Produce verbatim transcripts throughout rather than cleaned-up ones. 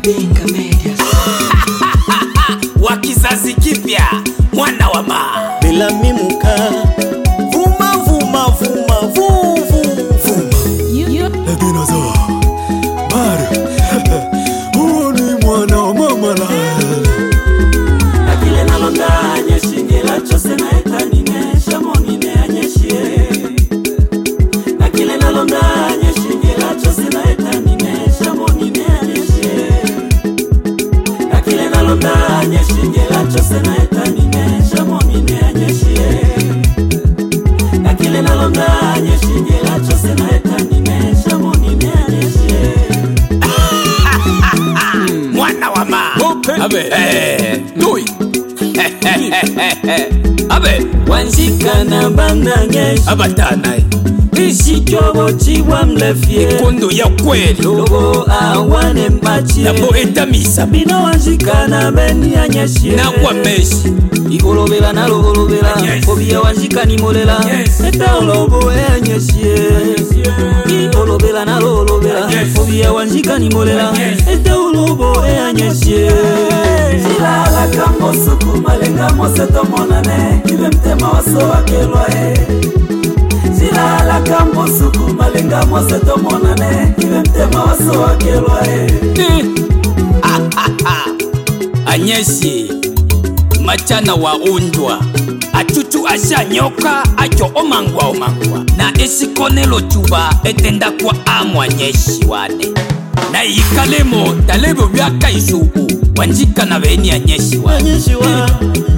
Pinka Media wa kizazi kipya, mwana wa ma bila mimuka vuma vuma vuma vuvu vuma dinozo bari huo ni mwana wa mama la akile nalondanye shingela chose na etani nesha moni ne anyeshie akile nalondanye shingela chose na etani nesha moni ne anyeshie akile nalondanye shingela chose na etani nesha moni ne anyeshie akile nalondanye shingela chose na etani nesha moni ne anyeshie mwana wa ma abe eh doi abe wanjika na bananyesh abatana ishikyobo chiwa mlefye kondo ya kweli lobo awane mbachi nabo etamisa bino wanjika na beni anyeshie na kwa meshi ikolobela na lobolobela obia wanjika ni molela eta lobo anyeshie ikolobela na lobolobela obia wanjika ni molela eta lobo anyeshie silala kambo suku malenga moseto monane ibe mtema waso wakelwae silala kambo suku malenga moseto monane ibe mtema waso wakelwae anyeshi machana wa undwa atutu ashanyoka acho omangwa omangwa na esikonelo chuba etenda kwa amwa nyeshi wane na ikalemo talebo byaka isuku wanjika na beni anyeshi wane anyeshi wa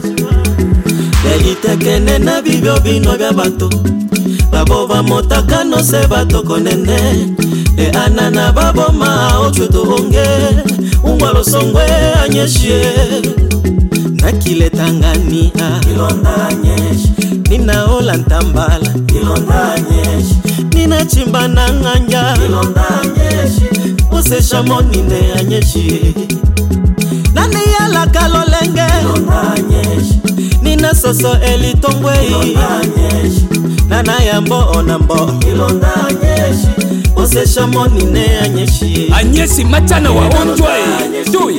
yelitekene na bibyo bino bya bato babo bamotaka no se bato konene e anana babo ma ochuto onge ungwalo songwe anyeshie nakile tangania ilonda anyeshi nina ola ntambala ilonda anyeshi nina chimba na nganja ilonda anyeshi use shamoni ne anyeshi nani yala kalolenge ilonda anyeshi nina soso elitongwe ilonda anyeshi nana yambo onambo ilonda anyeshi use shamoni ne anyeshi anyeshi machana wa undwa doi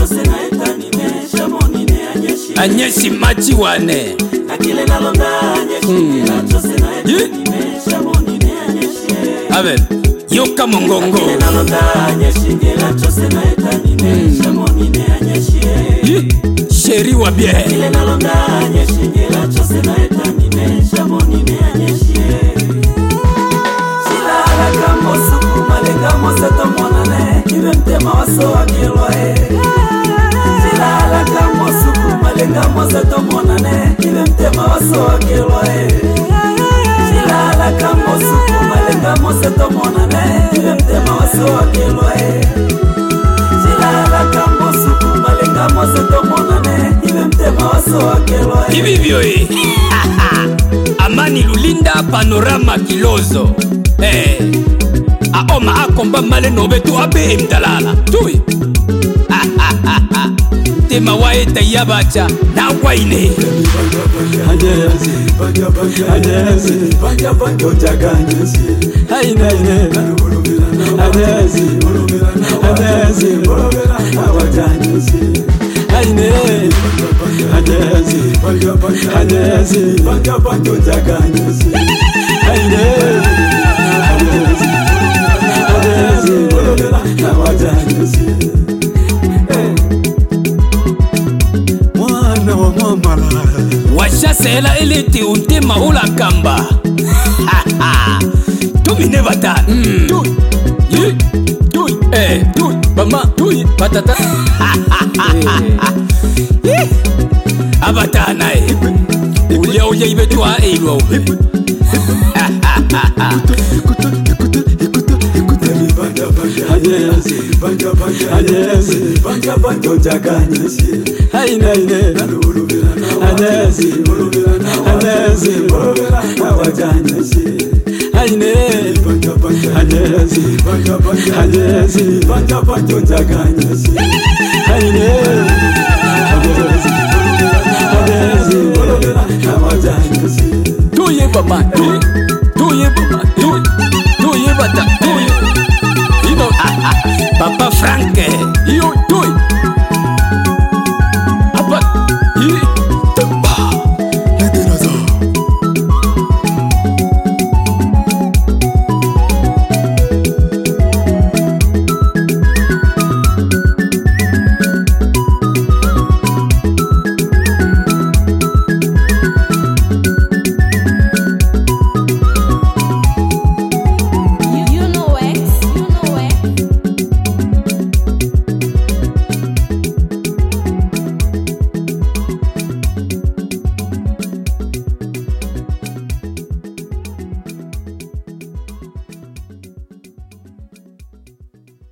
anyeshi machi wane akile nalonda anyeshi chose na etani mesha moni ne anyeshi abe yoka mongongo akile nalonda anyeshi chose na etani mesha moni ne anyeshi sheri wa bie akile nalonda anyeshi chose na etani mesha moni ne anyeshi silala kambo suku malenga moseto monane ibe mtema waso wakelwae silala kambo suku malenga moseto monane ibe mtema waso wakelwae silala kambo suku malenga moseto monane ibe mtema waso wakelwae silala kambo suku malenga moseto monane ibe mtema waso wakelwae ibibyo eh amani lulinda panorama kilozo eh aoma akomba male nobetu abe mdalala tui tema waeta yabacha na waine ajezi banja banja ajezi banja banja utaganyesi haina haina ajezi ajezi awajanyesi haina ajezi banja banja ajezi banja banja utaganyesi haina ajezi ajezi awajanyesi mwana wa mama la washasela eliti untema ula kamba tumine bata mm. tui yi tui eh tui mama tui batata eh abata nae ulia ulia ibetwa elwa ube ajezi banja banja ajezi banja banja utaganyesi haina haina ajezi ajezi awajanyesi haina banja banja ajezi banja banja ajezi banja banja utaganyesi haina ajezi ajezi awajanyesi tuye baba tuye tuye baba tuye tuye bata tuye ino Papa Frank Yo